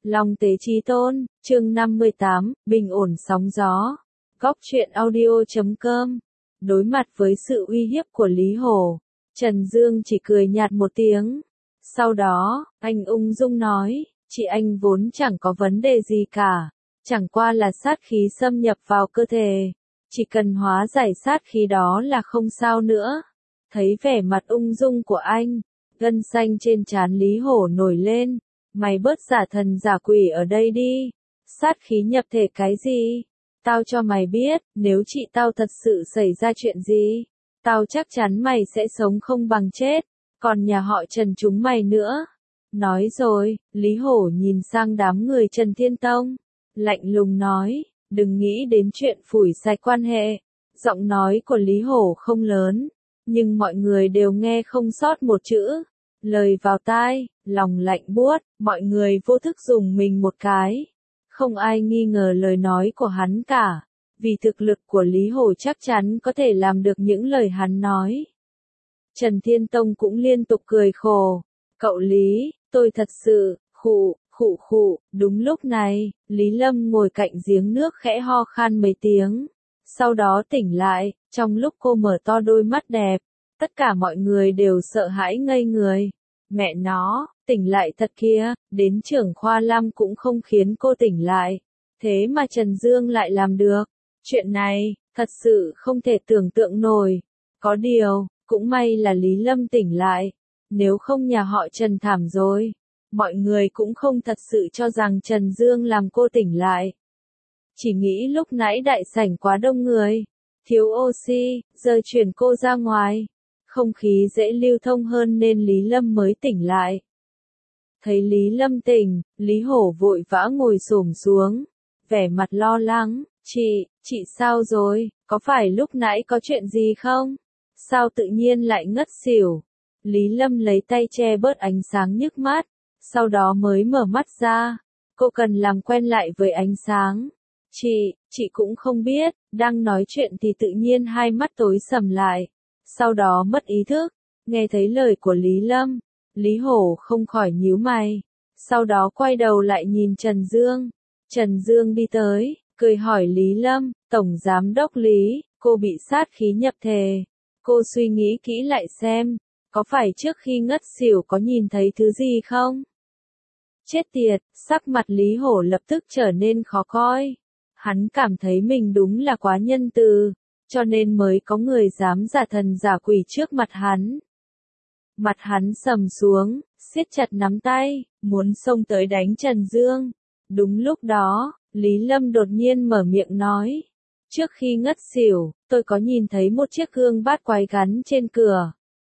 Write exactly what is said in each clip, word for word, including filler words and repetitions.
Long tế chí tôn, chương năm mươi tám, bình ổn sóng gió. Góc truyện audio chấm com. Đối mặt với sự uy hiếp của Lý Hổ, Trần Dương chỉ cười nhạt một tiếng. Sau đó, anh ung dung nói, chị anh vốn chẳng có vấn đề gì cả. Chẳng qua là sát khí xâm nhập vào cơ thể. Chỉ cần hóa giải sát khí đó là không sao nữa. Thấy vẻ mặt ung dung của anh, gân xanh trên trán Lý Hổ nổi lên. Mày bớt giả thần giả quỷ ở đây đi. Sát khí nhập thể cái gì? Tao cho mày biết, nếu chị tao thật sự xảy ra chuyện gì, tao chắc chắn mày sẽ sống không bằng chết. Còn nhà họ Trần chúng mày nữa. Nói rồi, Lý Hổ nhìn sang đám người Trần Thiên Tông. Lạnh lùng nói, đừng nghĩ đến chuyện phủi sạch quan hệ. Giọng nói của Lý Hổ không lớn, nhưng mọi người đều nghe không sót một chữ. Lời vào tai, lòng lạnh buốt, mọi người vô thức dùng mình một cái. Không ai nghi ngờ lời nói của hắn cả, vì thực lực của Lý Hổ chắc chắn có thể làm được những lời hắn nói. Trần Thiên Tông cũng liên tục cười khổ. Cậu Lý, tôi thật sự, khụ, khụ khụ. Đúng lúc này, Lý Lâm ngồi cạnh giếng nước khẽ ho khan mấy tiếng. Sau đó tỉnh lại, trong lúc cô mở to đôi mắt đẹp, tất cả mọi người đều sợ hãi ngây người. Mẹ nó, tỉnh lại thật kia, đến trưởng khoa Lam cũng không khiến cô tỉnh lại. Thế mà Trần Dương lại làm được. Chuyện này, thật sự không thể tưởng tượng nổi. Có điều, cũng may là Lý Lâm tỉnh lại. Nếu không nhà họ Trần thảm rồi. Mọi người cũng không thật sự cho rằng Trần Dương làm cô tỉnh lại. Chỉ nghĩ lúc nãy đại sảnh quá đông người. Thiếu oxy, giờ chuyển cô ra ngoài. Không khí dễ lưu thông hơn nên Lý Lâm mới tỉnh lại. Thấy Lý Lâm tỉnh, Lý Hổ vội vã ngồi xổm xuống, vẻ mặt lo lắng, chị, chị sao rồi, có phải lúc nãy có chuyện gì không? Sao tự nhiên lại ngất xỉu? Lý Lâm lấy tay che bớt ánh sáng nhức mắt, sau đó mới mở mắt ra. Cô cần làm quen lại với ánh sáng. Chị, chị cũng không biết, đang nói chuyện thì tự nhiên hai mắt tối sầm lại. Sau đó mất ý thức, nghe thấy lời của Lý Lâm, Lý Hổ không khỏi nhíu mày, sau đó quay đầu lại nhìn Trần Dương. Trần Dương đi tới, cười hỏi Lý Lâm, Tổng Giám đốc Lý, cô bị sát khí nhập thể. Cô suy nghĩ kỹ lại xem, có phải trước khi ngất xỉu có nhìn thấy thứ gì không? Chết tiệt, sắc mặt Lý Hổ lập tức trở nên khó coi. Hắn cảm thấy mình đúng là quá nhân từ, cho nên mới có người dám giả thần giả quỷ trước mặt hắn. Mặt hắn sầm xuống, siết chặt nắm tay, muốn xông tới đánh Trần Dương. Đúng lúc đó, Lý Lâm đột nhiên mở miệng nói. Trước khi ngất xỉu, tôi có nhìn thấy một chiếc gương bát quái gắn trên cửa.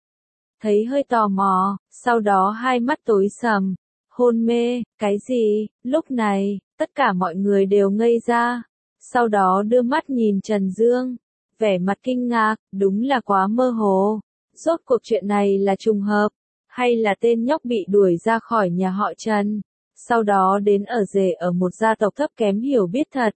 Thấy hơi tò mò, sau đó hai mắt tối sầm, hôn mê, cái gì? Lúc này, tất cả mọi người đều ngây ra. Sau đó đưa mắt nhìn Trần Dương. Vẻ mặt kinh ngạc, đúng là quá mơ hồ. Rốt cuộc chuyện này là trùng hợp, hay là tên nhóc bị đuổi ra khỏi nhà họ Trần, sau đó đến ở rể ở một gia tộc thấp kém hiểu biết thật.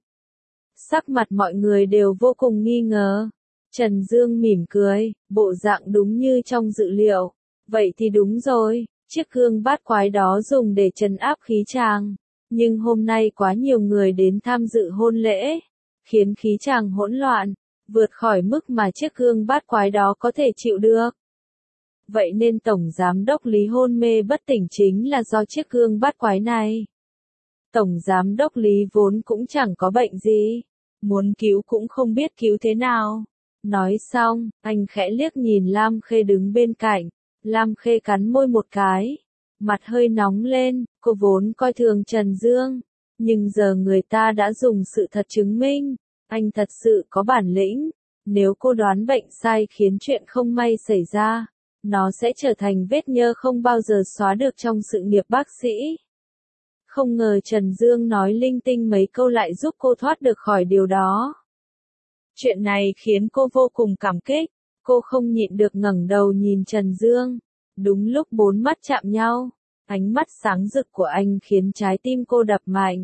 Sắc mặt mọi người đều vô cùng nghi ngờ. Trần Dương mỉm cười, bộ dạng đúng như trong dự liệu. Vậy thì đúng rồi, chiếc gương bát quái đó dùng để trấn áp khí tràng. Nhưng hôm nay quá nhiều người đến tham dự hôn lễ, khiến khí tràng hỗn loạn, vượt khỏi mức mà chiếc gương bát quái đó có thể chịu được. Vậy nên Tổng Giám đốc Lý hôn mê bất tỉnh chính là do chiếc gương bát quái này. Tổng Giám đốc Lý vốn cũng chẳng có bệnh gì, muốn cứu cũng không biết cứu thế nào. Nói xong, anh khẽ liếc nhìn Lam Khê đứng bên cạnh. Lam Khê cắn môi một cái, mặt hơi nóng lên, cô vốn coi thường Trần Dương, nhưng giờ người ta đã dùng sự thật chứng minh. Anh thật sự có bản lĩnh, nếu cô đoán bệnh sai khiến chuyện không may xảy ra, nó sẽ trở thành vết nhơ không bao giờ xóa được trong sự nghiệp bác sĩ. Không ngờ Trần Dương nói linh tinh mấy câu lại giúp cô thoát được khỏi điều đó. Chuyện này khiến cô vô cùng cảm kích, cô không nhịn được ngẩng đầu nhìn Trần Dương. Đúng lúc bốn mắt chạm nhau, ánh mắt sáng rực của anh khiến trái tim cô đập mạnh.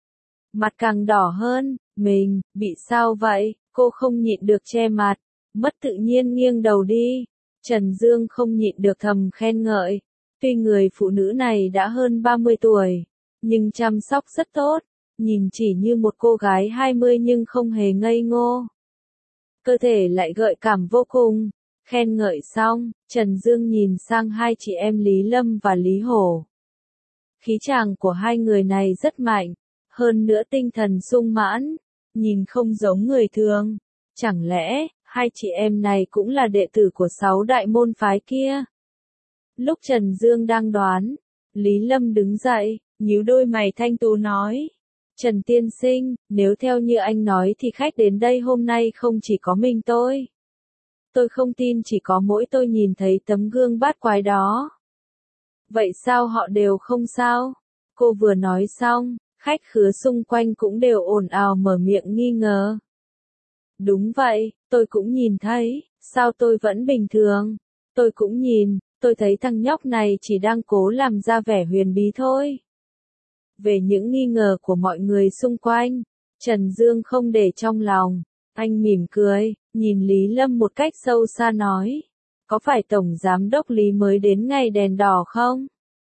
Mặt càng đỏ hơn, mình, bị sao vậy? Cô không nhịn được che mặt, mất tự nhiên nghiêng đầu đi. Trần Dương không nhịn được thầm khen ngợi. Tuy người phụ nữ này đã hơn ba mươi tuổi, nhưng chăm sóc rất tốt, nhìn chỉ như một cô gái hai mươi nhưng không hề ngây ngô. Cơ thể lại gợi cảm vô cùng. Khen ngợi xong, Trần Dương nhìn sang hai chị em Lý Lâm và Lý Hổ. Khí chàng của hai người này rất mạnh, hơn nữa tinh thần sung mãn, nhìn không giống người thường. Chẳng lẽ, hai chị em này cũng là đệ tử của sáu đại môn phái kia? Lúc Trần Dương đang đoán, Lý Lâm đứng dậy, nhíu đôi mày thanh tú nói. Trần tiên sinh, nếu theo như anh nói thì khách đến đây hôm nay không chỉ có mình tôi. Tôi không tin chỉ có mỗi tôi nhìn thấy tấm gương bát quái đó. Vậy sao họ đều không sao? Cô vừa nói xong, khách khứa xung quanh cũng đều ồn ào mở miệng nghi ngờ. Đúng vậy, tôi cũng nhìn thấy, sao tôi vẫn bình thường? Tôi cũng nhìn, tôi thấy thằng nhóc này chỉ đang cố làm ra vẻ huyền bí thôi. Về những nghi ngờ của mọi người xung quanh, Trần Dương không để trong lòng. Anh mỉm cười, nhìn Lý Lâm một cách sâu xa nói. Có phải Tổng Giám đốc Lý mới đến ngày đèn đỏ không?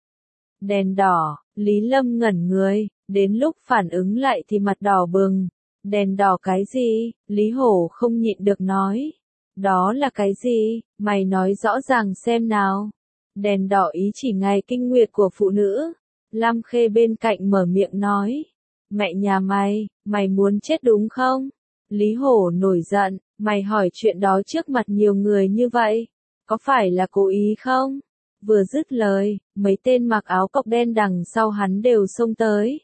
Đèn đỏ, Lý Lâm ngẩn người, đến lúc phản ứng lại thì mặt đỏ bừng. Đèn đỏ cái gì? Lý Hổ không nhịn được nói. Đó là cái gì? Mày nói rõ ràng xem nào. Đèn đỏ ý chỉ ngày kinh nguyệt của phụ nữ. Lam Khê bên cạnh mở miệng nói. Mẹ nhà mày, mày muốn chết đúng không? Lý Hổ nổi giận, mày hỏi chuyện đó trước mặt nhiều người như vậy, có phải là cố ý không? Vừa dứt lời, mấy tên mặc áo cộc đen đằng sau hắn đều xông tới.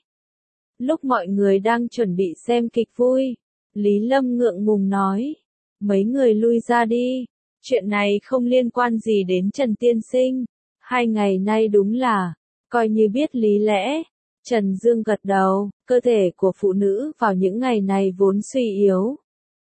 Lúc mọi người đang chuẩn bị xem kịch vui, Lý Lâm ngượng ngùng nói, mấy người lui ra đi, chuyện này không liên quan gì đến Trần tiên sinh, hai ngày nay đúng là, coi như biết lý lẽ. Trần Dương gật đầu, cơ thể của phụ nữ vào những ngày này vốn suy yếu.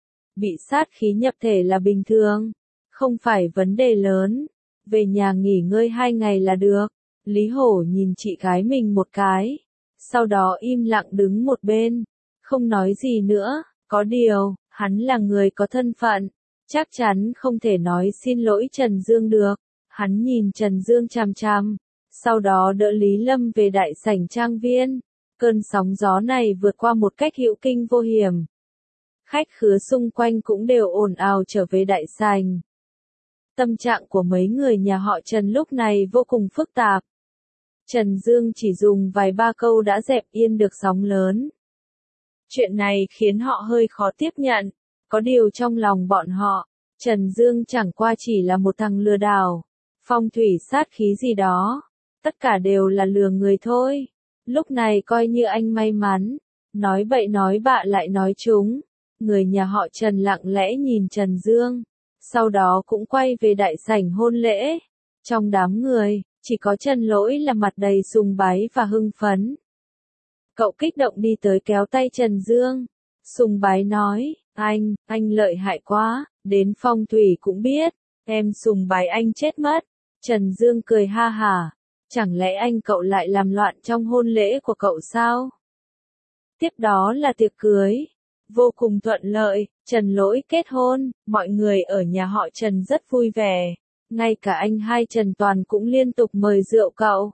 Bị sát khí nhập thể là bình thường, không phải vấn đề lớn. Về nhà nghỉ ngơi hai ngày là được. Lý Hổ nhìn chị gái mình một cái, sau đó im lặng đứng một bên, không nói gì nữa. Có điều, hắn là người có thân phận, chắc chắn không thể nói xin lỗi Trần Dương được. Hắn nhìn Trần Dương chằm chằm. Sau đó đỡ Lý Lâm về đại sảnh trang viên. Cơn sóng gió này vượt qua một cách hữu kinh vô hiểm. Khách khứa xung quanh cũng đều ồn ào trở về đại sảnh. Tâm trạng của mấy người nhà họ Trần lúc này vô cùng phức tạp. Trần Dương chỉ dùng vài ba câu đã dẹp yên được sóng lớn. Chuyện này khiến họ hơi khó tiếp nhận. Có điều trong lòng bọn họ, Trần Dương chẳng qua chỉ là một thằng lừa đảo, phong thủy sát khí gì đó. Tất cả đều là lừa người thôi. Lúc này coi như anh may mắn. Nói bậy nói bạ lại nói trúng. Người nhà họ Trần lặng lẽ nhìn Trần Dương. Sau đó cũng quay về đại sảnh hôn lễ. Trong đám người, chỉ có Trần Lỗi là mặt đầy sùng bái và hưng phấn. Cậu kích động đi tới kéo tay Trần Dương. Sùng bái nói, anh, anh lợi hại quá, đến phong thủy cũng biết. Em sùng bái anh chết mất. Trần Dương cười ha hả. Chẳng lẽ anh cậu lại làm loạn trong hôn lễ của cậu sao? Tiếp đó là tiệc cưới. Vô cùng thuận lợi, Trần Lỗi kết hôn, mọi người ở nhà họ Trần rất vui vẻ. Ngay cả anh hai Trần Toàn cũng liên tục mời rượu cậu.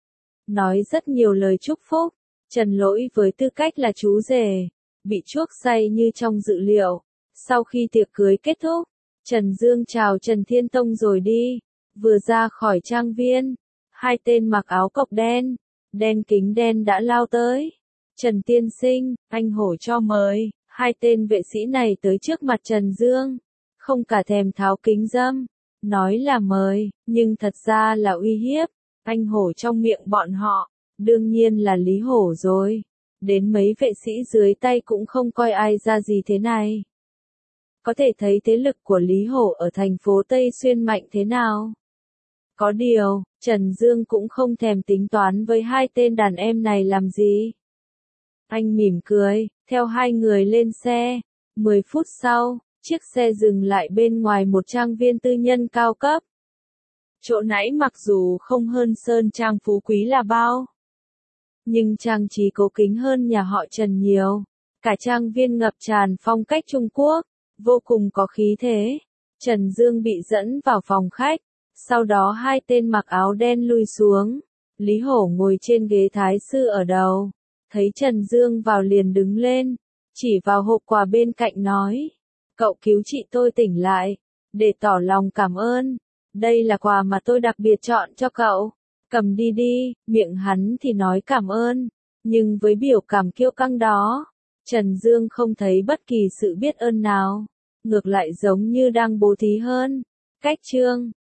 Nói rất nhiều lời chúc phúc. Trần Lỗi với tư cách là chú rể, bị chuốc say như trong dự liệu. Sau khi tiệc cưới kết thúc, Trần Dương chào Trần Thiên Tông rồi đi. Vừa ra khỏi trang viên, hai tên mặc áo cộc đen, đen kính đen đã lao tới. Trần tiên sinh, anh Hổ cho mời. Hai tên vệ sĩ này tới trước mặt Trần Dương, không cả thèm tháo kính dâm, nói là mời, nhưng thật ra là uy hiếp. Anh Hổ trong miệng bọn họ, đương nhiên là Lý Hổ rồi. Đến mấy vệ sĩ dưới tay cũng không coi ai ra gì thế này. Có thể thấy thế lực của Lý Hổ ở thành phố Tây Xuyên mạnh thế nào. Có điều, Trần Dương cũng không thèm tính toán với hai tên đàn em này làm gì. Anh mỉm cười, theo hai người lên xe. Mười phút sau, chiếc xe dừng lại bên ngoài một trang viên tư nhân cao cấp. Chỗ nãy mặc dù không hơn sơn trang phú quý là bao, nhưng trang trí cố kính hơn nhà họ Trần nhiều. Cả trang viên ngập tràn phong cách Trung Quốc, vô cùng có khí thế. Trần Dương bị dẫn vào phòng khách, sau đó hai tên mặc áo đen lui xuống. Lý Hổ ngồi trên ghế thái sư ở đầu, thấy Trần Dương vào liền đứng lên, chỉ vào hộp quà bên cạnh nói, cậu cứu chị tôi tỉnh lại, để tỏ lòng cảm ơn, đây là quà mà tôi đặc biệt chọn cho cậu, cầm đi đi, miệng hắn thì nói cảm ơn, nhưng với biểu cảm kiêu căng đó, Trần Dương không thấy bất kỳ sự biết ơn nào, ngược lại giống như đang bố thí hơn. Cách chương